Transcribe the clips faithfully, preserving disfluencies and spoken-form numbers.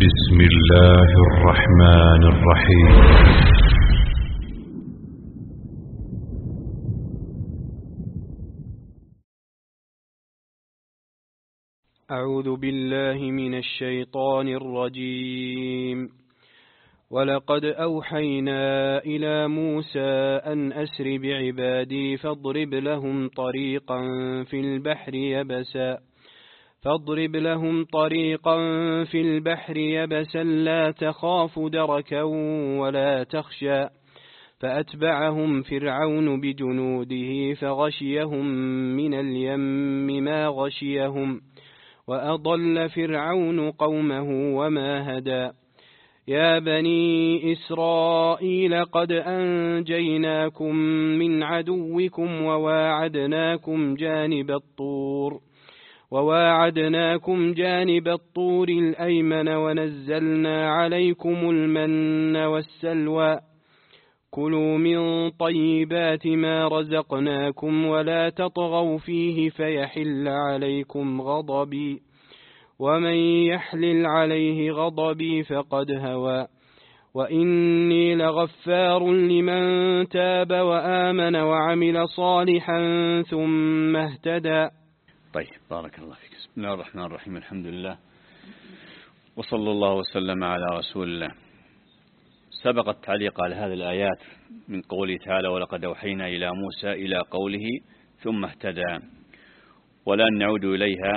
بسم الله الرحمن الرحيم. أعوذ بالله من الشيطان الرجيم. ولقد أوحينا إلى موسى أن أسر بعبادي فاضرب لهم طريقا في البحر يبسا فاضرب لهم طريقا في البحر يبسا لا تخاف دركا ولا تخشى فأتبعهم فرعون بجنوده فغشيهم من اليم ما غشيهم وأضل فرعون قومه وما هدى. يا بني إسرائيل قد أنجيناكم من عدوكم وواعدناكم جانب الطور وواعدناكم جانب الطور الأيمن ونزلنا عليكم المن والسلوى كلوا من طيبات ما رزقناكم ولا تطغوا فيه فيحل عليكم غضبي ومن يحلل عليه غضبي فقد هوى وإني لغفار لمن تاب وآمن وعمل صالحا ثم اهتدى. طيب، بارك الله فيك. بسم الله الرحمن الرحيم. الحمد لله وصلى الله وسلم على رسول الله. سبق التعليق على هذه الآيات من قوله تعالى ولقد أوحينا إلى موسى إلى قوله ثم اهتدى، ولن نعود إليها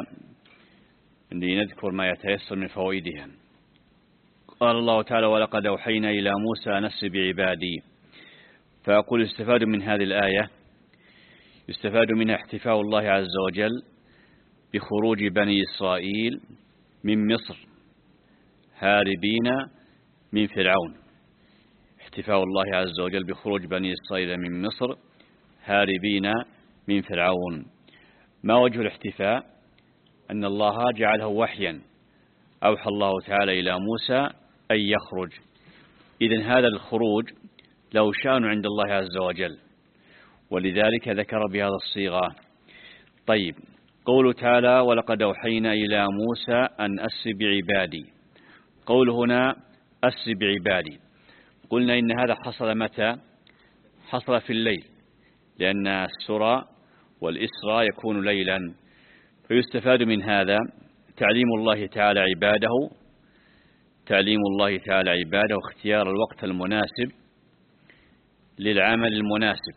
لنذكر ما يتيسر من فوائدها. قال الله تعالى ولقد أوحينا إلى موسى أن أسر بعبادي، فأقول يستفاد من هذه الآية يستفاد منها احتفاء الله عز وجل بخروج بني إسرائيل من مصر هاربين من فرعون. احتفاء الله عز وجل بخروج بني إسرائيل من مصر هاربين من فرعون. ما وجه الاحتفاء؟ أن الله جعله وحيا، أوحى الله تعالى إلى موسى أن يخرج. إذن هذا الخروج له شأن عند الله عز وجل، ولذلك ذكر بهذا الصيغة. طيب، قوله تعالى ولقد أوحينا إلى موسى أن أسر بعبادي، قول هنا أسر بعبادي، قلنا إن هذا حصل متى؟ حصل في الليل، لأن السرى والإسرى يكون ليلا، فيستفاد من هذا تعليم الله تعالى عباده تعليم الله تعالى عباده اختيار الوقت المناسب للعمل المناسب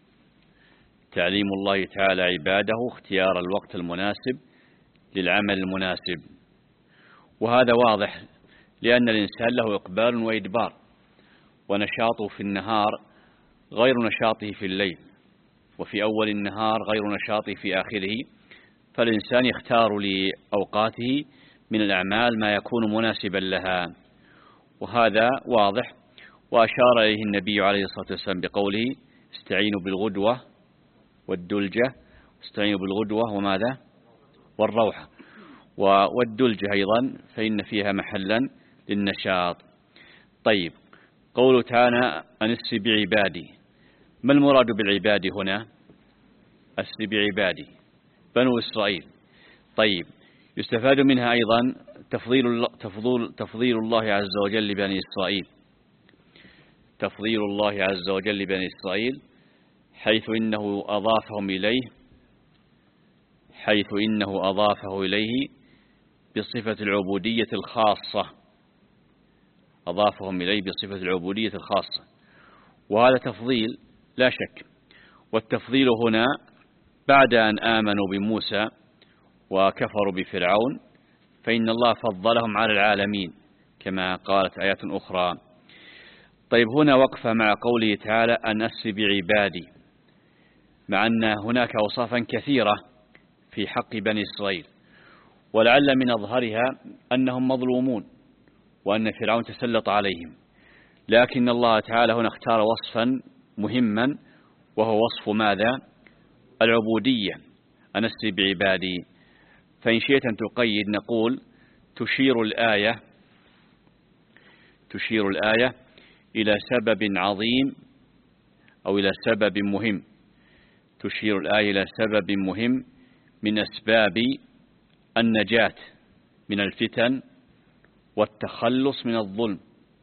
تعليم الله تعالى عباده اختيار الوقت المناسب للعمل المناسب. وهذا واضح لأن الإنسان له إقبال وإدبار، ونشاطه في النهار غير نشاطه في الليل، وفي أول النهار غير نشاطه في آخره، فالإنسان يختار لأوقاته من الأعمال ما يكون مناسبا لها، وهذا واضح. وأشار إليه النبي عليه الصلاة والسلام بقوله استعينوا بالغدوة والدلجة، استعينوا بالغدوة وماذا؟ والروحة. والدلجة أيضا فإن فيها محلا للنشاط. طيب، قوله تعالى أن أسر بعبادي، ما المراد بالعباد هنا؟ أسر بعبادي بنو إسرائيل. طيب، يستفاد منها أيضا تفضيل الله, تفضيل, تفضيل الله عز وجل لبني إسرائيل تفضيل الله عز وجل لبني إسرائيل حيث إنه أضافهم إليه حيث إنه أضافه إليه بصفة العبودية الخاصة أضافهم إليه بصفة العبودية الخاصة وهذا تفضيل لا شك. والتفضيل هنا بعد أن آمنوا بموسى وكفروا بفرعون، فإن الله فضلهم على العالمين كما قالت آيات أخرى. طيب، هنا وقفة مع قوله تعالى أن أسر بعبادي، مع أن هناك أوصافا كثيرة في حق بني إسرائيل، ولعل من أظهرها أنهم مظلومون وأن فرعون تسلط عليهم، لكن الله تعالى هنا اختار وصفا مهما، وهو وصف ماذا؟ العبودية. أن أسر بعبادي، فإن شئت أن تقيد نقول تشير الآية تشير الآية إلى سبب عظيم أو إلى سبب مهم تشير الآية إلى سبب مهم من أسباب النجاة من الفتن والتخلص من الظلم،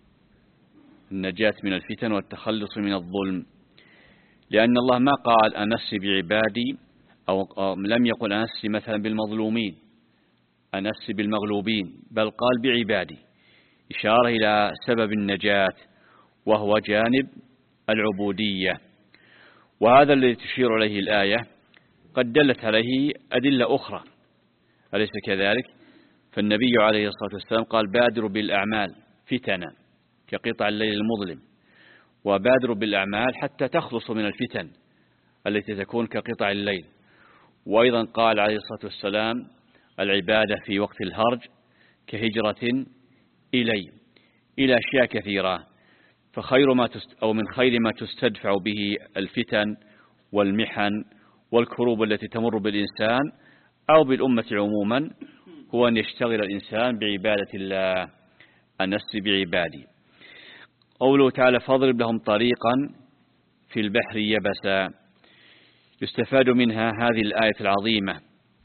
النجاة من الفتن والتخلص من الظلم. لأن الله ما قال أنسي بعبادي أو لم يقل أنسي مثلا بالمظلومين، أنسي بالمغلوبين، بل قال بعبادي، إشارة إلى سبب النجاة وهو جانب العبودية. وهذا الذي تشير عليه الآية قد دلت عليه أدلة أخرى، أليس كذلك؟ فالنبي عليه الصلاة والسلام قال بادروا بالأعمال فتنا كقطع الليل المظلم، وبادروا بالأعمال حتى تخلصوا من الفتن التي تكون كقطع الليل. وأيضا قال عليه الصلاة والسلام العبادة في وقت الهرج كهجرة إلي، إلى أشياء كثيرة. فخير ما تست أو من خير ما تستدفع به الفتن والمحن والكروب التي تمر بالإنسان أو بالأمة عموما هو أن يشتغل الإنسان بعبادة الله، أنس بعبادي. قوله تعالى فاضرب لهم طريقا في البحر يبسا، يستفاد منها هذه الآية العظيمة،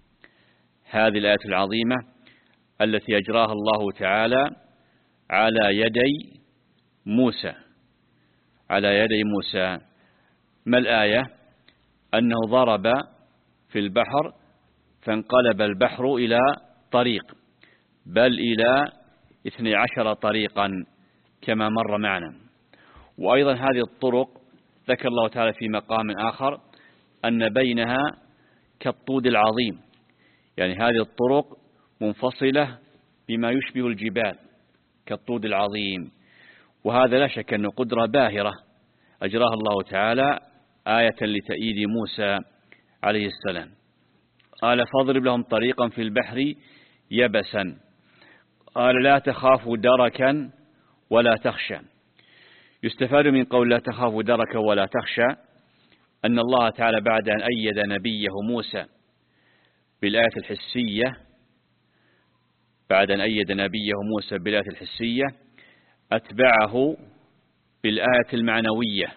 هذه الآية العظيمة التي أجراها الله تعالى على يدي موسى، على يدي موسى. ما الآية؟ أنه ضرب في البحر فانقلب البحر إلى طريق، بل إلى اثني عشر طريقا كما مر معنا. وأيضا هذه الطرق ذكر الله تعالى في مقام آخر أن بينها كالطود العظيم، يعني هذه الطرق منفصلة بما يشبه الجبال كالطود العظيم. وهذا لا شك أنه قدرة باهرة أجراها الله تعالى آية لتأييد موسى عليه السلام. قال فاضرب لهم طريقا في البحر يبسا، قال لا تخافوا دركا ولا تخشى. يستفاد من قول لا تخافوا دركا ولا تخشى أن الله تعالى بعد أن أيد نبيه موسى بالآية الحسية، بعد أن أيد نبيه موسى بالآية الحسية أتبعه بالآية المعنوية،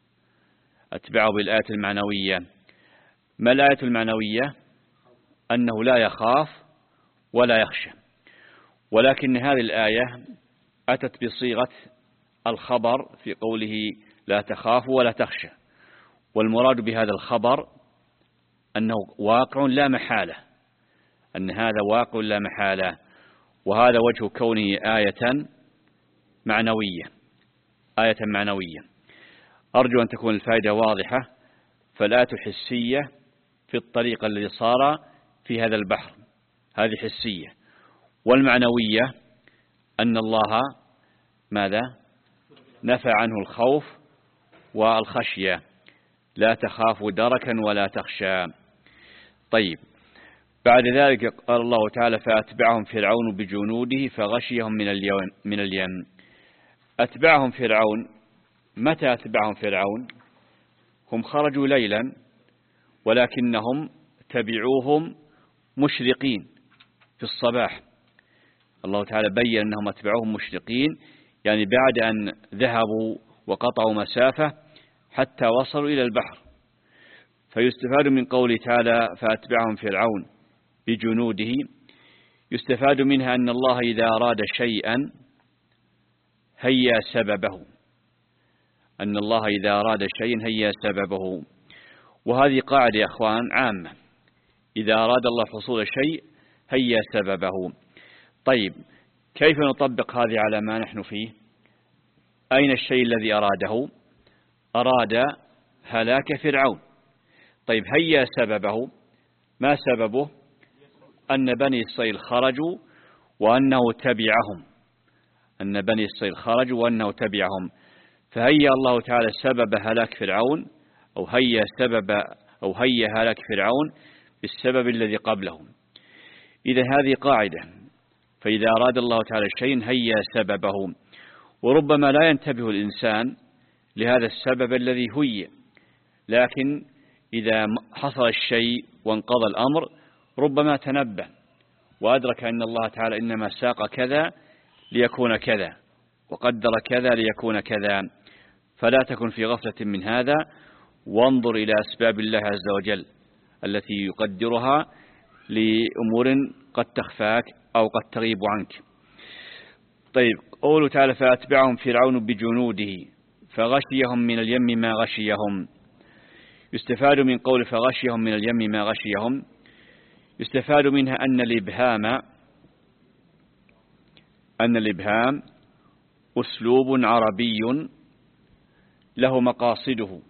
أتبعه بالآية المعنوية. ما الآية المعنوية؟ أنه لا يخاف ولا يخشى، ولكن هذه الآية أتت بصيغة الخبر في قوله لا تخاف ولا تخشى، والمراد بهذا الخبر أنه واقع لا محالة، أن هذا واقع لا محالة، وهذا وجه كونه آية معنوية، آية معنوية. أرجو أن تكون الفائدة واضحة. فالآية الحسية في الطريق الذي صار في هذا البحر، هذه حسية. والمعنوية أن الله ماذا؟ نفى عنه الخوف والخشية، لا تخافوا دركا ولا تخشى. طيب، بعد ذلك قال الله تعالى فأتبعهم فرعون بجنوده فغشيهم من اليم, من اليم. أتبعهم فرعون، متى أتبعهم فرعون؟ هم خرجوا ليلا ولكنهم تبعوهم مشرقين في الصباح. الله تعالى بيّن أنهم أتبعوهم مشرقين، يعني بعد أن ذهبوا وقطعوا مسافة حتى وصلوا إلى البحر. فيستفاد من قوله تعالى فأتبعهم فرعون بجنوده، يستفاد منها أن الله إذا أراد شيئا هيا سببه، أن الله إذا أراد شيئا هيا سببه. وهذه قاعدة يا أخوان عامة، إذا أراد الله حصول شيء هيا سببه. طيب، كيف نطبق هذه على ما نحن فيه؟ أين الشيء الذي أراده؟ أراد هلاك فرعون. طيب، هيا سببه، ما سببه؟ أن بني إسرائيل خرجوا وأنه تبعهم، أن بني إسرائيل خرجوا وأنه تبعهم. فهيا الله تعالى سبب هلاك فرعون، أو هيا سبب أو هيا هلاك فرعون بالسبب الذي قبله. إذا هذه قاعدة، فإذا أراد الله تعالى شيء هيا سببه. وربما لا ينتبه الإنسان لهذا السبب الذي هي، لكن إذا حصل الشيء وانقضى الأمر ربما تنبه وأدرك أن الله تعالى إنما ساق كذا ليكون كذا، وقدر كذا ليكون كذا. فلا تكن في غفلة من هذا، وانظر إلى أسباب الله عز وجل التي يقدرها لأمور قد تخفاك أو قد تغيب عنك. طيب قوله تعالى فأتبعهم فرعون بجنوده فغشيهم من اليم ما غشيهم. يستفاد من قول فغشيهم من اليم ما غشيهم، يستفاد منها أن الإبهام أن الإبهام أسلوب عربي له مقاصده.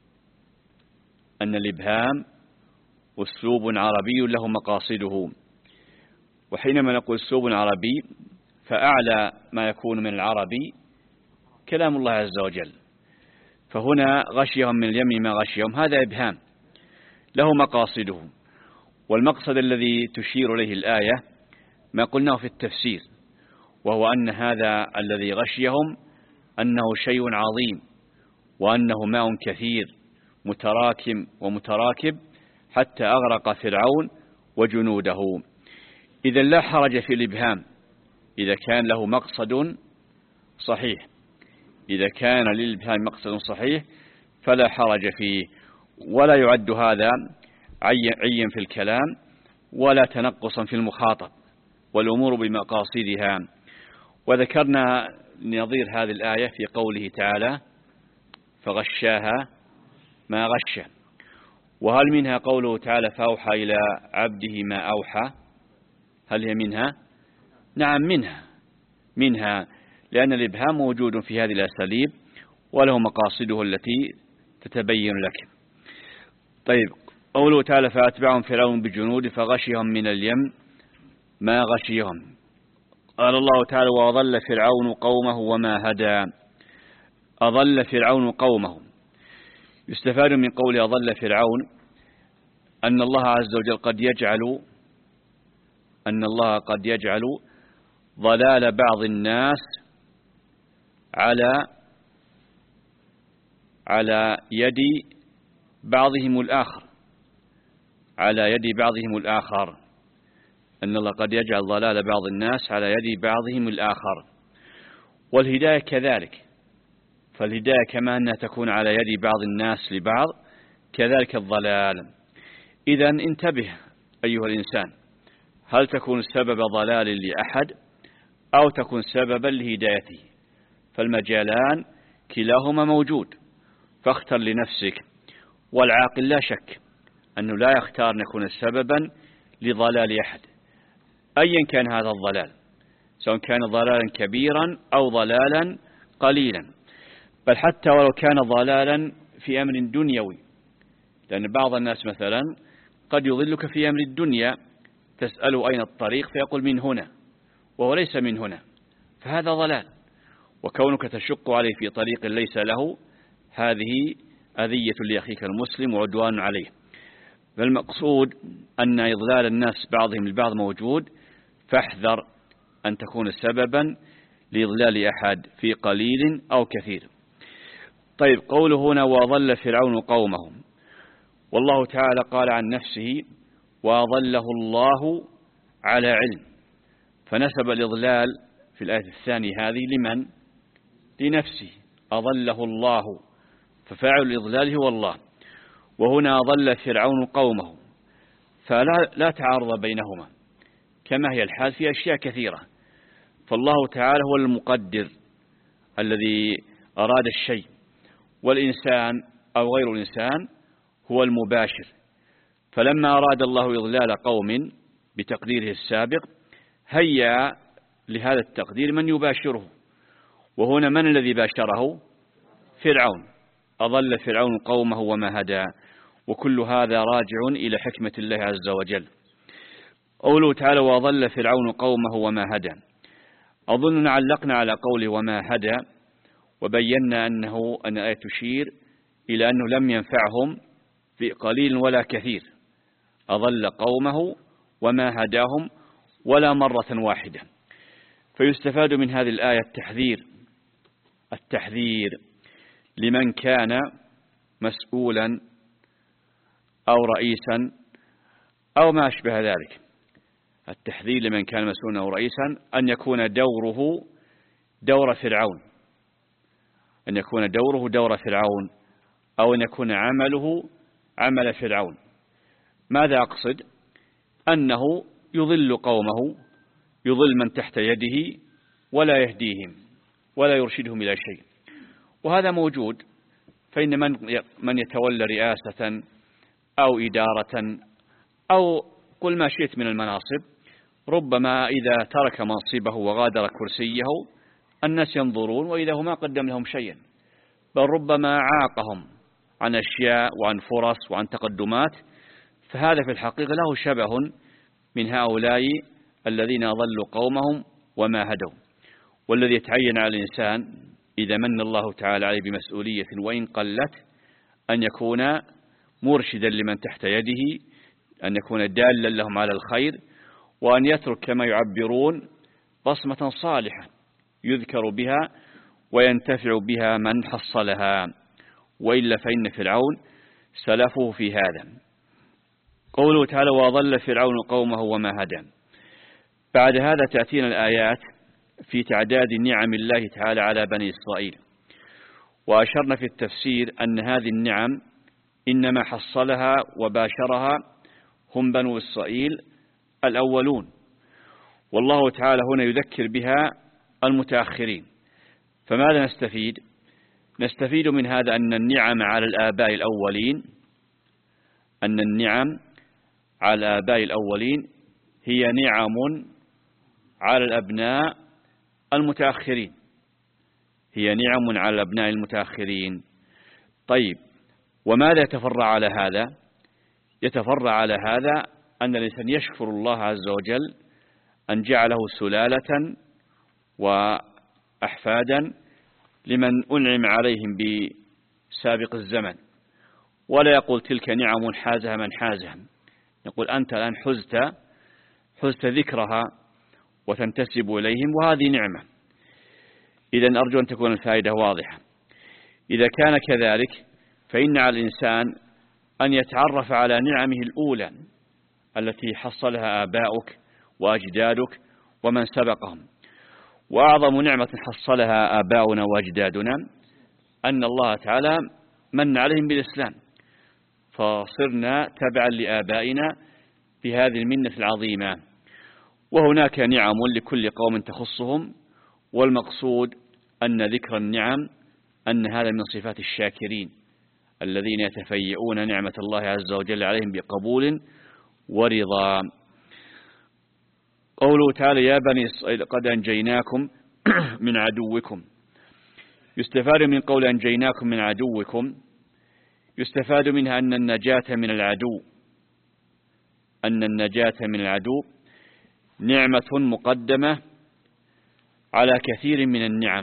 أن الإبهام أسلوب عربي له مقاصده. وحينما نقول أسلوب عربي فأعلى ما يكون من العربي كلام الله عز وجل. فهنا غشيهم من اليم ما غشيهم هذا إبهام له مقاصده. والمقصد الذي تشير إليه الآية ما قلناه في التفسير، وهو أن هذا الذي غشيهم أنه شيء عظيم، وأنه ماء كثير متراكم ومتراكب حتى أغرق فرعون وجنوده. إذا لا حرج في الإبهام إذا كان له مقصد صحيح. إذا كان للإبهام مقصد صحيح فلا حرج فيه، ولا يعد هذا عيا في الكلام ولا تنقصا في المخاطب، والأمور بمقاصدها. وذكرنا نظير هذه الآية في قوله تعالى فغشاها ما غش. وهل منها قوله تعالى فأوحى إلى عبده ما أوحى؟ هل هي منها؟ نعم منها منها لأن الإبهام موجود في هذه الأساليب وله مقاصده التي تتبين لك. طيب قوله تعالى فأتبعهم فرعون بجنود فغشيهم من اليم ما غشيهم. قال الله تعالى وأضل فرعون قومه وما هدى. أضل فرعون قومه. يستفاد من قول أضل فرعون أن الله عز وجل قد يجعل أن الله قد يجعل ضلال بعض الناس على على يد بعضهم الآخر على يد بعضهم الآخر أن الله قد يجعل ضلال بعض الناس على يد بعضهم الآخر. والهداية كذلك، فالهداية كما أنها تكون على يد بعض الناس لبعض كذلك الضلال. إذن انتبه أيها الإنسان، هل تكون سبب ضلال لأحد أو تكون سببا لهدايته؟ فالمجالان كلاهما موجود، فاختر لنفسك. والعاقل لا شك أنه لا يختار أن يكون سببا لضلال أحد أيا كان هذا الضلال، سواء كان ضلالا كبيرا أو ضلالا قليلا، بل حتى ولو كان ضلالا في أمر دنيوي. لأن بعض الناس مثلا قد يضلك في أمر الدنيا، تسأله أين الطريق فيقول من هنا وهو ليس من هنا، فهذا ضلال. وكونك تشق عليه في طريق ليس له هذه أذية لأخيك المسلم وعدوان عليه. فالمقصود أن إضلال الناس بعضهم البعض موجود، فاحذر أن تكون سببا لإضلال أحد في قليل أو كثير. طيب قوله هنا وأضل فرعون قومه، والله تعالى قال عن نفسه وأضله الله على علم، فنسب الإضلال في الآية الثانية هذه لمن؟ لنفسه، أضله الله، ففاعل الإضلال هو الله. وهنا أضل فرعون قومه، فلا لا تعارض بينهما كما هي الحال في أشياء كثيرة. فالله تعالى هو المقدر الذي أراد الشيء، والإنسان أو غير الإنسان هو المباشر. فلما أراد الله إضلال قوم بتقديره السابق هيا لهذا التقدير من يباشره، وهنا من الذي باشره؟ فرعون. أضل فرعون قومه وما هدى. وكل هذا راجع إلى حكمة الله عز وجل. قوله تعالى وأضل فرعون قومه وما هدى، أظن علقنا على قوله وما هدى وبينا أنه أن الآية تشير إلى أنه لم ينفعهم في قليل ولا كثير. أضل قومه وما هداهم ولا مرة واحدة. فيستفاد من هذه الآية التحذير التحذير لمن كان مسؤولا أو رئيسا أو ما أشبه ذلك. التحذير لمن كان مسؤولا أو رئيسا أن يكون دوره دور فرعون، أن يكون دوره دور فرعون، أو أن يكون عمله عمل فرعون. ماذا أقصد؟ أنه يضل قومه، يضل من تحت يده ولا يهديهم ولا يرشدهم إلى شيء. وهذا موجود، فإن من من يتولى رئاسة أو إدارة أو قل ما شئت من المناصب، ربما إذا ترك منصبه وغادر كرسيه الناس ينظرون وإذا هو ما قدم لهم شيئا، بل ربما عاقهم عن أشياء وعن فرص وعن تقدمات. فهذا في الحقيقة له شبه من هؤلاء الذين أضلوا قومهم وما هدوا. والذي يتعين على الإنسان إذا من الله تعالى عليه بمسؤولية وإن قلت أن يكون مرشدا لمن تحت يده، أن يكون دالا لهم على الخير، وأن يترك كما يعبرون بصمة صالحة يذكر بها وينتفع بها من حصلها، وإلا فإن فرعون سلفه في هذا. قوله تعالى وأضل فرعون قومه وما هدى. بعد هذا تأتينا الآيات في تعداد نعم الله تعالى على بني إسرائيل، وأشرنا في التفسير أن هذه النعم إنما حصلها وباشرها هم بنو إسرائيل الأولون، والله تعالى هنا يذكر بها المتأخرين. فماذا نستفيد؟ نستفيد من هذا أن النعم على الآباء الأولين أن النعم على الآباء الأولين هي نعم على الأبناء المتأخرين، هي نعم على الأبناء المتأخرين. طيب، وماذا يتفرع على هذا؟ يتفرع على هذا أن الإنسان يشكر الله عز وجل أن جعله سلالة وأحفادا لمن أنعم عليهم بسابق الزمن، ولا يقول تلك نعم حازها من حازها، يقول أنت الآن حزت حزت ذكرها وتنتسب إليهم، وهذه نعمة. إذن أرجو أن تكون الفائدة واضحة. إذا كان كذلك فإن على الإنسان أن يتعرف على نعمه الأولى التي حصلها آباؤك وأجدادك ومن سبقهم. وأعظم نعمة حصلها آباؤنا وأجدادنا أن الله تعالى من عليهم بالإسلام، فصرنا تبعا لآبائنا بهذه المنة العظيمة. وهناك نعم لكل قوم تخصهم، والمقصود أن ذكر النعم أن هذا من صفات الشاكرين الذين يتفيئون نعمة الله عز وجل عليهم بقبول ورضا. قوله تعالى يا بني إسرائيل قد أنجيناكم من عدوكم. يستفاد من قول أنجيناكم من عدوكم، يستفاد منها أن النجاة من العدو أن النجاة من العدو نعمة مقدمة على كثير من النعم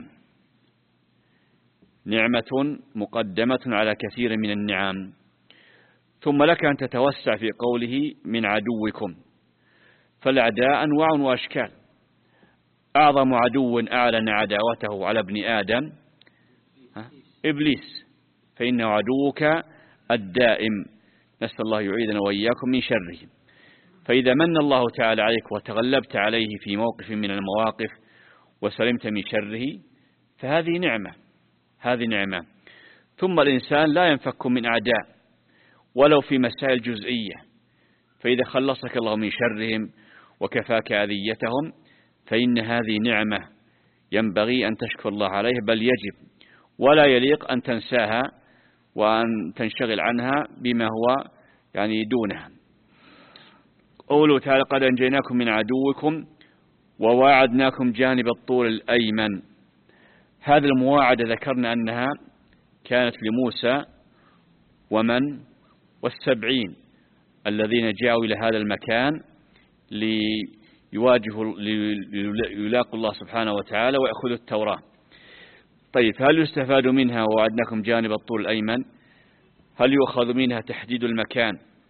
نعمة مقدمة على كثير من النعم. ثم لك أن تتوسع في قوله من عدوكم، فالأعداء أنواع وأشكال. أعظم عدو أعلن عداوته على ابن آدم إبليس، فإنه عدوك الدائم، نسأل الله يعيذنا وإياكم من شره. فإذا من الله تعالى عليك وتغلبت عليه في موقف من المواقف وسلمت من شره فهذه نعمة هذه نعمة. ثم الإنسان لا ينفك من أعداء ولو في مسائل جزئية، فإذا خلصك الله من شرهم وكفاك أذيتهم فإن هذه نعمة ينبغي أن تشكر الله عليه، بل يجب ولا يليق أن تنساها وأن تنشغل عنها بما هو يعني دونها. قوله تعالى قد أنجيناكم من عدوكم وواعدناكم جانب الطور الأيمن. هذه المواعدة ذكرنا أنها كانت لموسى ومن والسبعين الذين جاءوا إلى هذا المكان ليواجهوا ليلاقوا الله سبحانه وتعالى ويأخذوا التوراة. طيب، هل يستفاد منها ووعدناكم جانب الطور الأيمن؟ هل يؤخذ منها تحديد المكان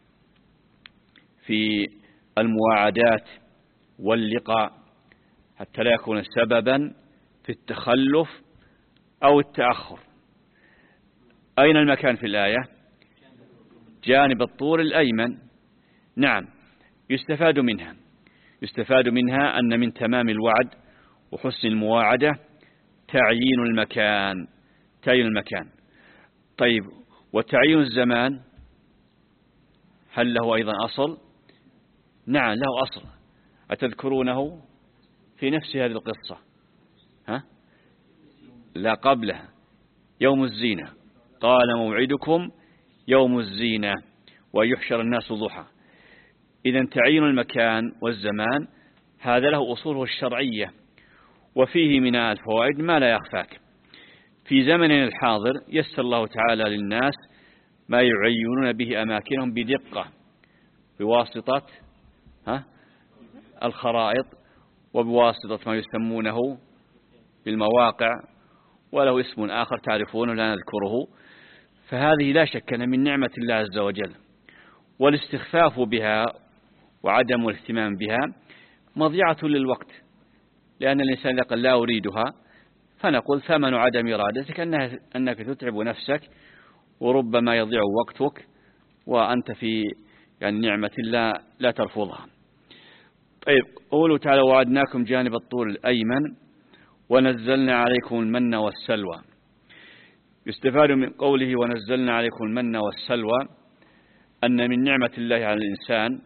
في المواعدات واللقاء حتى لا يكون سببا في التخلف أو التأخر؟ أين المكان في الآية؟ جانب الطور الأيمن. نعم، يستفاد منها يستفاد منها أن من تمام الوعد وحسن المواعدة تعيين المكان تعيين المكان. طيب، وتعيين الزمان هل له أيضا أصل؟ نعم له أصل. أتذكرونه في نفس هذه القصة ها لا قبلها يوم الزينة، قال موعدكم يوم الزينة ويحشر الناس ضحى. إذن تعيين المكان والزمان هذا له أصوله الشرعية، وفيه من الفوائد ما لا يخفاك. في زمننا الحاضر يسر الله تعالى للناس ما يعينون به أماكنهم بدقة بواسطة ها الخرائط وبواسطة ما يسمونه بالمواقع، وله اسم آخر تعرفونه لا نذكره. فهذه لا شك أن من نعمة الله عز وجل، والاستخفاف بها وعدم الاهتمام بها مضيعة للوقت، لأن الإنسان إذا قال لا أريدها فنقول ثمن عدم إرادتك أنك تتعب نفسك وربما يضيع وقتك وأنت في يعني نعمة الله لا ترفضها. طيب، قوله تعالى وعدناكم جانب الطور الأيمن ونزلنا عليكم المن والسلوى. يستفاد من قوله ونزلنا عليكم المن والسلوى أن من نعمة الله على الإنسان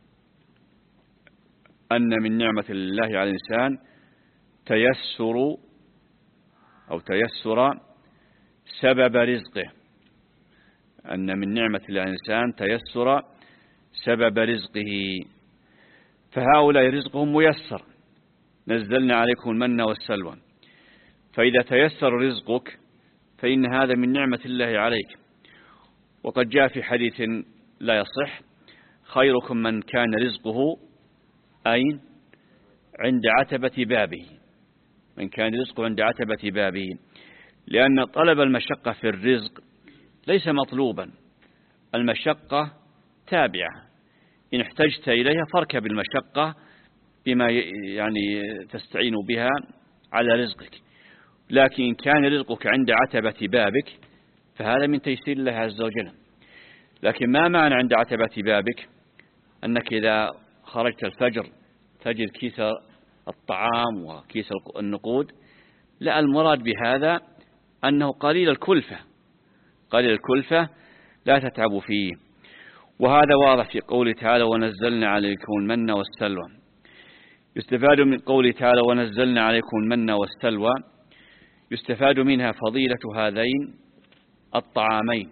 أن من نعمة الله على الإنسان تيسر أو تيسر سبب رزقه. أن من نعمة الله على الإنسان تيسر سبب رزقه، فهؤلاء رزقهم ميسر. نزلنا عليكم المن والسلوى، فإذا تيسر رزقك فإن هذا من نعمة الله عليك. وقد جاء في حديث لا يصح خيركم من كان رزقه أين عند عتبة بابه، من كان رزقه عند عتبة بابه، لأن طلب المشقة في الرزق ليس مطلوبا، المشقة تابعة، إن احتجت إليها فاركب المشقة بما يعني تستعين بها على رزقك. لكن إن كان رزقك عند عتبة بابك فهذا من تيسير الله عز وجل. لكن ما معنى عند عتبة بابك؟ أنك إذا خرجت الفجر تجد كيس الطعام وكيس النقود، لا، المراد بهذا أنه قليل الكلفة، قليل الكلفة لا تتعب فيه. وهذا واضح في قوله تعالى ونزلنا عليكم المن والسلوى. يستفاد من قوله تعالى ونزلنا عليكم المن والسلوى، يستفاد منها فضيلة هذين الطعامين،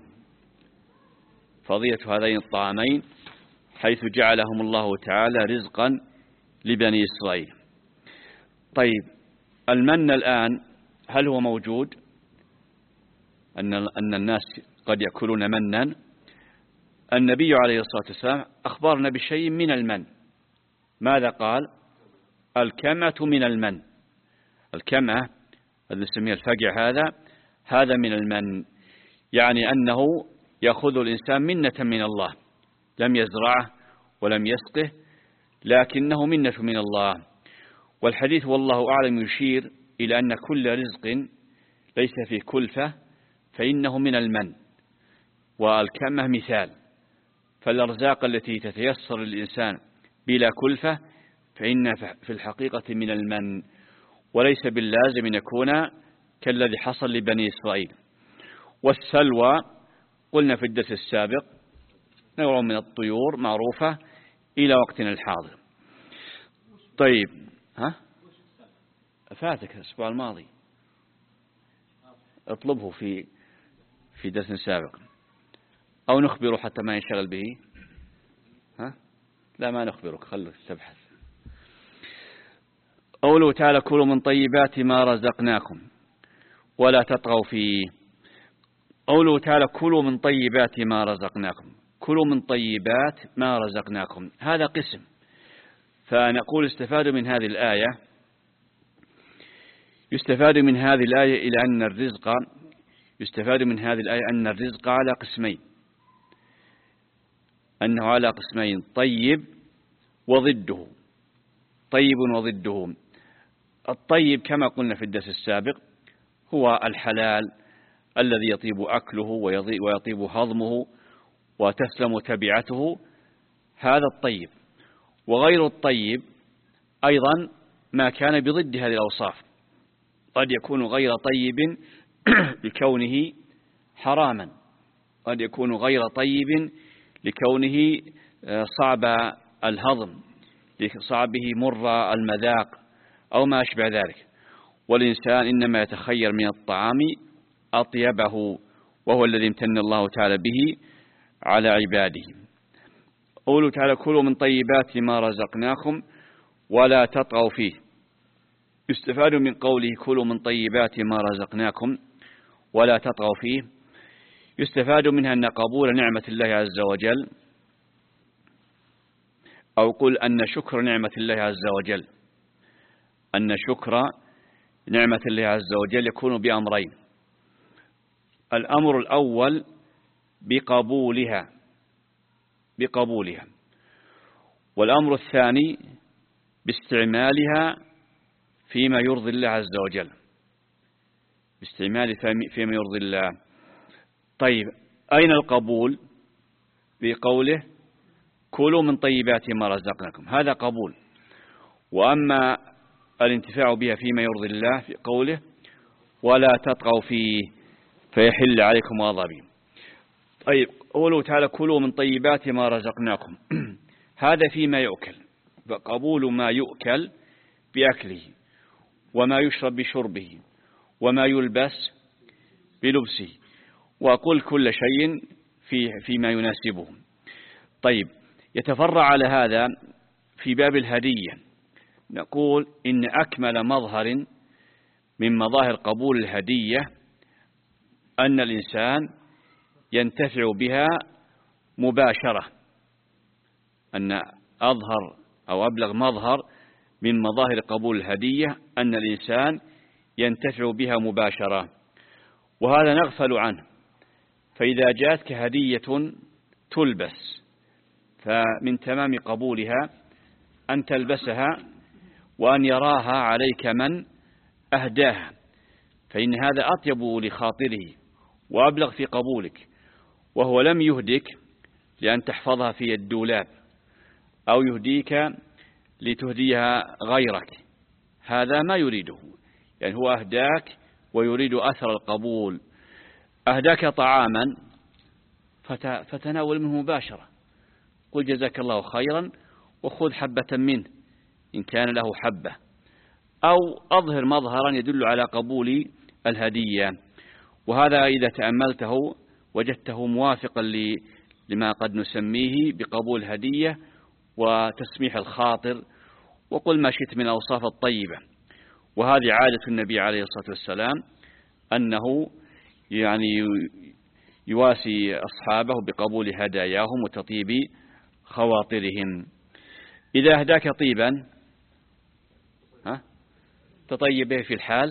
فضيلة هذين الطعامين حيث جعلهم الله تعالى رزقا لبني إسرائيل. طيب، المن الآن هل هو موجود؟ أن أن الناس قد يأكلون منا. النبي عليه الصلاة والسلام أخبرنا بشيء من المن. ماذا قال؟ الكمة من المن. الكمة الذي نسميه الفقع هذا هذا من المن، يعني أنه يأخذ الإنسان منة من الله، لم يزرعه ولم يسقه لكنه منة من الله. والحديث والله أعلم يشير إلى أن كل رزق ليس فيه كلفة فإنه من المن، والكمة مثال. فالأرزاق التي تتيسر للإنسان بلا كلفة فإن في الحقيقة من المن، وليس باللازم أن يكون كالذي حصل لبني إسرائيل. والسلوى قلنا في الدرس السابق نوع من الطيور معروفة إلى وقتنا الحاضر. طيب، ها فاتك الأسبوع الماضي، اطلبه في في درس سابق أو نخبره حتى ما ينشغل به. ها لا، ما نخبرك، خلوا تبحث. قوله تعالى كلوا من طيبات ما رزقناكم ولا تطغوا فيه. قوله تعالى كلوا من طيبات ما رزقناكم، كلوا من طيبات ما رزقناكم، هذا قسم. فنقول استفاد من هذه الآية يستفاد من هذه الآية إلى أن الرزق يستفاد من هذه الآية أن الرزق على قسمين، أنه على قسمين طيب وضده، طيب وضده. الطيب كما قلنا في الدرس السابق هو الحلال الذي يطيب أكله ويطيب هضمه وتسلم تبعته، هذا الطيب. وغير الطيب أيضا ما كان بضد هذه الأوصاف، قد يكون غير طيب لكونه حراما، قد يكون غير طيب لكونه صعب الهضم، لصعبه مر المذاق أو ما أشبه ذلك. والإنسان إنما يتخير من الطعام أطيبه، وهو الذي امتن الله تعالى به على عباده. قوله تعالى كلوا من طيبات ما رزقناكم ولا تطغوا فيه. يستفاد من قوله كلوا من طيبات ما رزقناكم ولا تطغوا فيه، يستفاد منها أن قبول نعمة الله عز وجل، أو قل أن شكر نعمة الله عز وجل أن شكر نعمة الله عز وجل يكون بأمرين: الأمر الأول بقبولها بقبولها والأمر الثاني باستعمالها فيما يرضي الله عز وجل باستعمال فيما يرضي الله. طيب، أين القبول؟ بقوله كلوا من طيبات ما رزقناكم، هذا قبول. وأما الانتفاع بها فيما يرضي الله في قوله ولا تطغوا فيه فيحل عليكم غضبي. طيب، قوله تعالى كلوا من طيبات ما رزقناكم هذا فيما يؤكل، فقبول ما يؤكل بأكله، وما يشرب بشربه، وما يلبس بلبسه، وأقول كل شيء في فيما يناسبه. طيب، يتفرع على هذا في باب الهدية، نقول إن أكمل مظهر من مظاهر قبول الهدية أن الإنسان ينتفع بها مباشرة، أن أظهر أو أبلغ مظهر من مظاهر قبول الهدية أن الإنسان ينتفع بها مباشرة، وهذا نغفل عنه. فإذا جاءتك هدية تلبس فمن تمام قبولها أن تلبسها وأن يراها عليك من أهداها، فإن هذا أطيب لخاطره وأبلغ في قبولك، وهو لم يهدك لأن تحفظها في الدولاب أو يهديك لتهديها غيرك، هذا ما يريده، يعني هو أهداك ويريد أثر القبول. أهداك طعاما فتناول منه مباشرة، قل جزاك الله خيرا وخذ حبة منه إن كان له حبة، أو أظهر مظهرا يدل على قبول الهدية. وهذا إذا تأملته وجدته موافقا لما قد نسميه بقبول الهدية وتسميح الخاطر، وقل ما شئت من الأوصاف الطيبة. وهذه عادة النبي عليه الصلاة والسلام أنه يعني يواسي أصحابه بقبول هداياهم وتطيب خواطرهم. إذا أهداك طيبا ها تطيب به في الحال،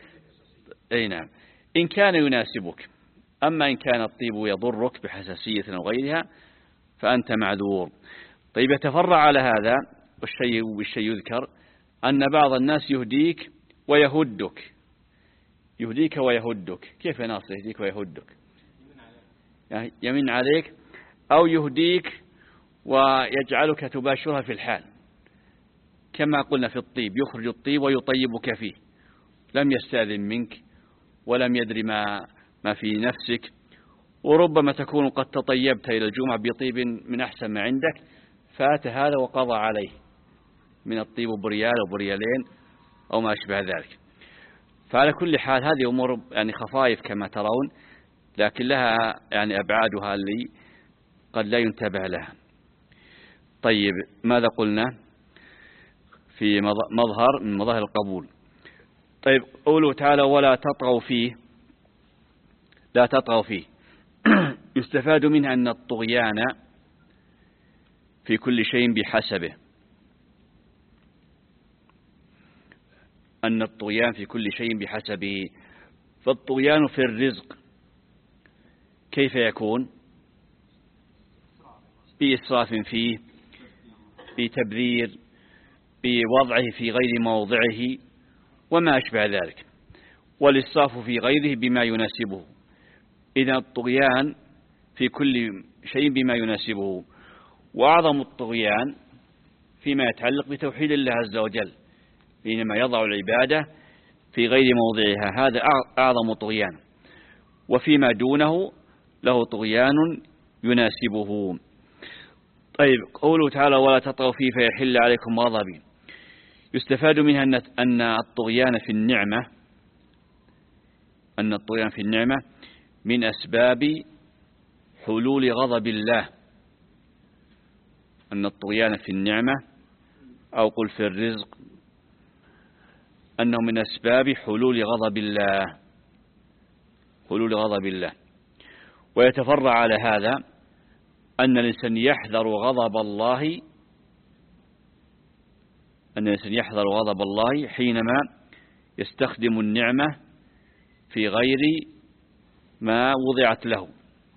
أي نعم، إن كان يناسبك. أما إن كان الطيب يضرك بحساسية أو غيرها فأنت معذور. طيب، يتفرع على هذا والشيء بالشيء يذكر أن بعض الناس يهديك ويهدك يهديك ويهدك كيف يا ناصر يهديك ويهدك؟ يعني يمن عليك، أو يهديك ويجعلك تباشرها في الحال، كما قلنا في الطيب، يخرج الطيب ويطيبك فيه، لم يستأذن منك ولم يدري ما ما في نفسك، وربما تكون قد تطيبت إلى الجمعة بطيب من أحسن ما عندك، فات هذا وقضى عليه من الطيب بريال أو بريالين أو ما أشبه ذلك. فعلى كل حال هذه أمور يعني خفائف كما ترون، لكن لها يعني أبعادها اللي قد لا ينتبه لها. طيب، ماذا قلنا في مظهر من مظاهر القبول؟ طيب، قوله تعالى ولا تطغوا فيه، لا تطغوا فيه يستفاد منها أن الطغيان في كل شيء بحسبه، أن الطغيان في كل شيء بحسبه. فالطغيان في الرزق كيف يكون؟ بإسراف فيه، بتبذير، بوضعه في غير موضعه وما أشبه ذلك، والإسراف في غيره بما يناسبه. إذا الطغيان في كل شيء بما يناسبه، وأعظم الطغيان فيما يتعلق بتوحيد الله عز وجل، حينما يضع العبادة في غير موضعها، هذا أعظم طغيان، وفيما دونه له طغيان يناسبه. طيب، قوله تعالى ولا تطغوا فيه فيحل عليكم غضبي، يستفاد منها أن الطغيان في النعمة أن الطغيان في النعمة من أسباب حلول غضب الله. أن الطغيان في النعمة أو قل في الرزق أنه من أسباب حلول غضب الله حلول غضب الله. ويتفرع على هذا أن الإنسان يحذر غضب الله أن الإنسان يحذر غضب الله حينما يستخدم النعمة في غير ما وضعت له.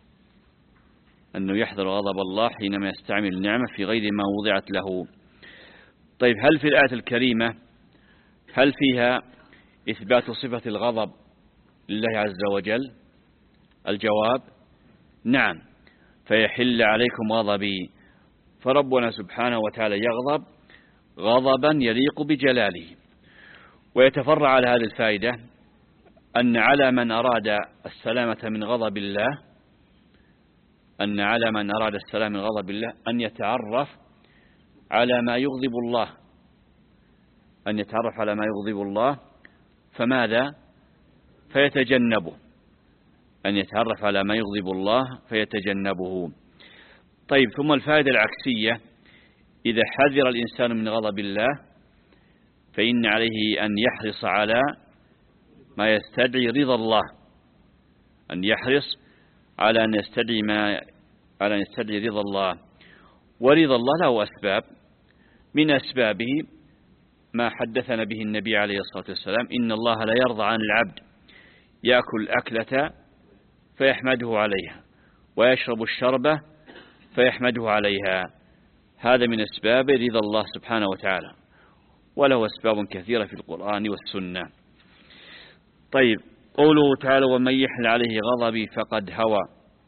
أنه يحذر غضب الله حينما يستعمل النعمة في غير ما وضعت له. طيب، هل في الآية الكريمة هل فيها إثبات صفة الغضب لله عز وجل؟ الجواب نعم. فيحل عليكم غضبي، فربنا سبحانه وتعالى يغضب غضبا يليق بجلاله. ويتفرع على هذه الفائدة أن على من أراد السلامة من غضب الله أن على من أراد السلام من غضب الله أن يتعرف على ما يغضب الله أن يتعرف على ما يغضب الله فماذا؟ فيتجنبه أن يتعرف على ما يغضب الله فيتجنبه. طيب، ثم الفائدة العكسية: إذا حذر الإنسان من غضب الله فإن عليه أن يحرص على ما يستدعي رضا الله أن يحرص على أن يستدعي ما على أن يستدعي رضا الله. ورضا الله له أسباب، من أسبابه ما حدثنا به النبي عليه الصلاة والسلام: إن الله لا يرضى عن العبد يأكل أكلة فيحمده عليها ويشرب الشربة فيحمده عليها. هذا من أسباب رضا الله سبحانه وتعالى، وله أسباب كثيرة في القرآن والسنة. طيب، قوله تعالى: ومن يحل عليه غضبي فقد هوى.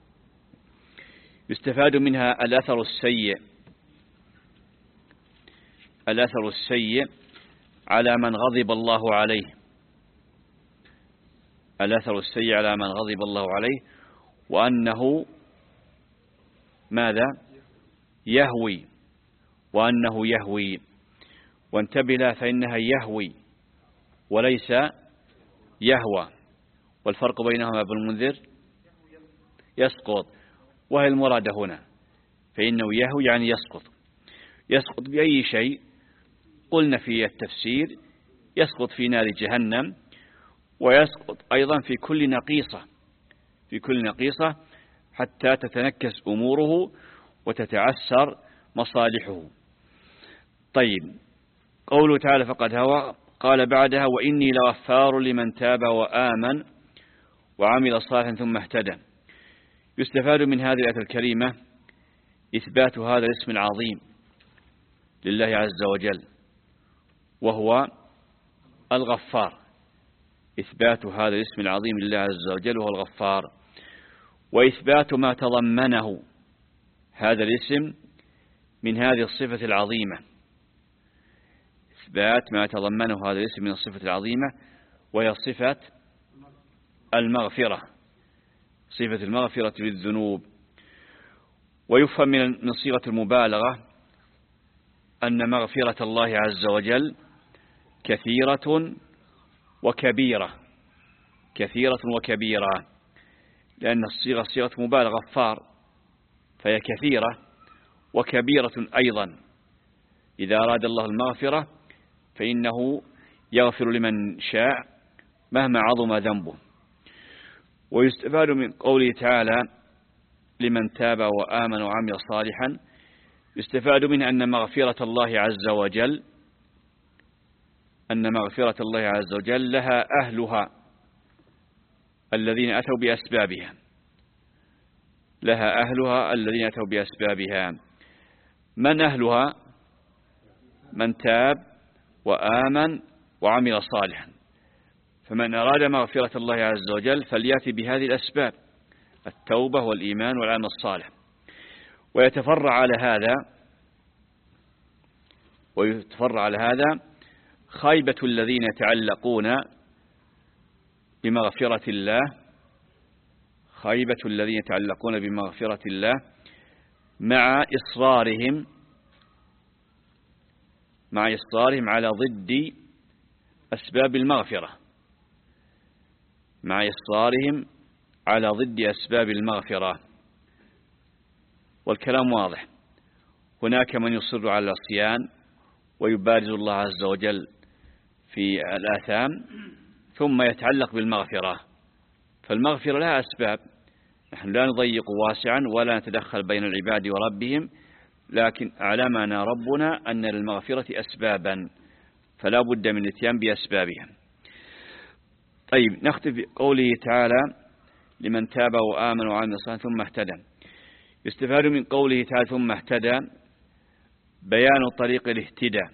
يستفاد منها الأثر السيء الأثر السيء على من غضب الله عليه الأثر السيء على من غضب الله عليه وأنه ماذا؟ يهوي وأنه يهوي. وانتبه لها فإنها يهوي وليس يهوى، والفرق بينهما ابن المنذر يسقط، وهي المراد هنا. فإنه يهوي يعني يسقط. يسقط بأي شيء؟ قلنا في التفسير: يسقط في نار جهنم، ويسقط أيضا في كل نقيصة في كل نقيصة حتى تتنكس أموره وتتعسر مصالحه. طيب، قوله تعالى: فقد هوى. قال بعدها: وإني لغفار لمن تاب وآمن وعمل صالحا ثم اهتدى. يستفاد من هذه الآية الكريمة إثبات هذا الاسم العظيم لله عز وجل، وهو الغفار. إثبات هذا الاسم العظيم لله عز وجل وهو الغفار، وإثبات ما تضمنه هذا الاسم من هذه الصفة العظيمة إثبات ما تضمنه هذا الاسم من الصفة العظيمة، وهي صفة المغفرة صفة المغفرة للذنوب. ويفهم من صيغة المبالغة أن مغفرة الله عز وجل كثيرة وكبيرة كثيرة وكبيرة لأن الصيغة صيغة مبالغة غفار، فهي كثيرة وكبيرة أيضا. إذا أراد الله المغفرة فإنه يغفر لمن شاء مهما عظم ذنبه. ويستفاد من قوله تعالى: لمن تاب وآمن وعمل صالحا، يستفاد منه أن مغفرة الله عز وجل أن مغفرة الله عز وجل لها أهلها الذين أتوا بأسبابها لها أهلها الذين أتوا بأسبابها. من أهلها؟ من تاب وآمن وعمل صالحا. فمن أراد مغفرة الله عز وجل فليأتي بهذه الأسباب: التوبة والإيمان والعمل الصالح. ويتفرع على هذا ويتفرع على هذا خيبة الذين يتعلقون بمغفرة الله خيبة الذين يتعلقون بمغفرة الله مع إصرارهم مع إصرارهم على ضد أسباب المغفرة مع إصرارهم على ضد أسباب المغفرة. والكلام واضح، هناك من يصر على العصيان ويبارز الله عز وجل في الآثام ثم يتعلق بالمغفرة، فالمغفرة لها أسباب، نحن لا نضيق واسعا ولا نتدخل بين العباد وربهم، لكن أعلمنا ربنا أن للمغفرة أسبابا فلا بد من الاتيان بأسبابها. طيب، نختم بقوله تعالى لمن تاب وآمن وعمل صالحا ثم اهتدى. يستفاد من قوله تعالى ثم اهتدى بيان طريق الاهتداء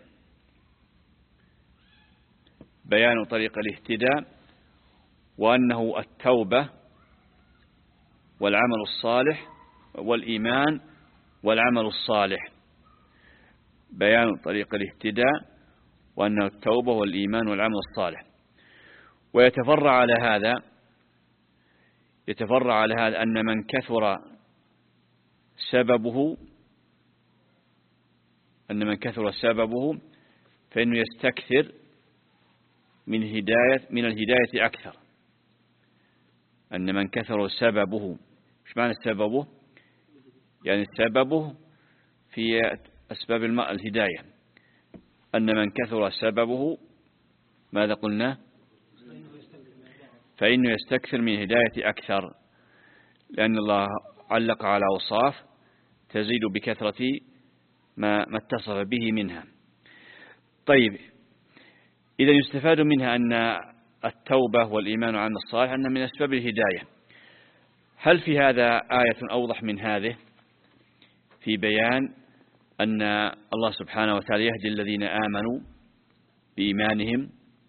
بيان طريق الاهتداء وأنه التوبة والعمل الصالح والإيمان والعمل الصالح. بيان طريق الاهتداء وأنه التوبة والإيمان والعمل الصالح. ويتفرع على هذا يتفرع على هذا أن من كثر سببه أن من كثر سببه فإنه يستكثر من هداية من الهداية أكثر. أن من كثر سببه، إيش معنى سببه؟ يعني سببه في أسباب الماء الهداية. أن من كثر سببه ماذا قلنا؟ فإنه يستكثر من هداية أكثر، لأن الله علق على أوصاف تزيد بكثرة ما ما اتصف به منها. طيب، إذا يستفاد منها أن التوبة والإيمان والعمل الصالح أن من أسباب الهداية. هل في هذا آية أوضح من هذه في بيان أن الله سبحانه وتعالى يهدي الذين آمنوا بإيمانهم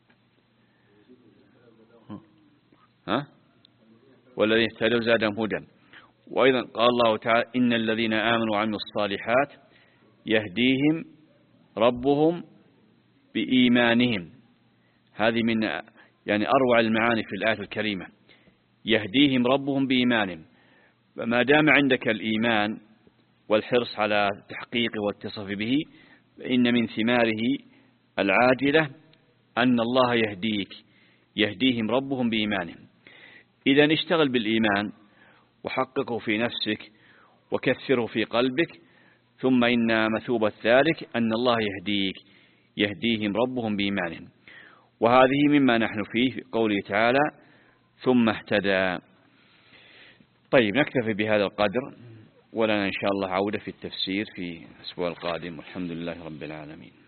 ها والذين اهتدوا زادهم هدى. وأيضا قال الله تعالى إن الذين آمنوا وعملوا الصالحات يهديهم ربهم بإيمانهم. هذه من يعني أروع المعاني في الآية الكريمة، يهديهم ربهم بإيمانهم. فما دام عندك الإيمان والحرص على تحقيقه والاتصاف به، فإن من ثماره العاجلة أن الله يهديك يهديهم ربهم بإيمانهم. إذا اشتغل بالإيمان وحققه في نفسك وكثره في قلبك، ثم إن مثوبة ذلك أن الله يهديك يهديهم ربهم بإيمانهم. وهذه مما نحن فيه في قوله تعالى ثم اهتدى. طيب، نكتفي بهذا القدر، ولنا إن شاء الله عودة في التفسير في الأسبوع القادم، والحمد لله رب العالمين.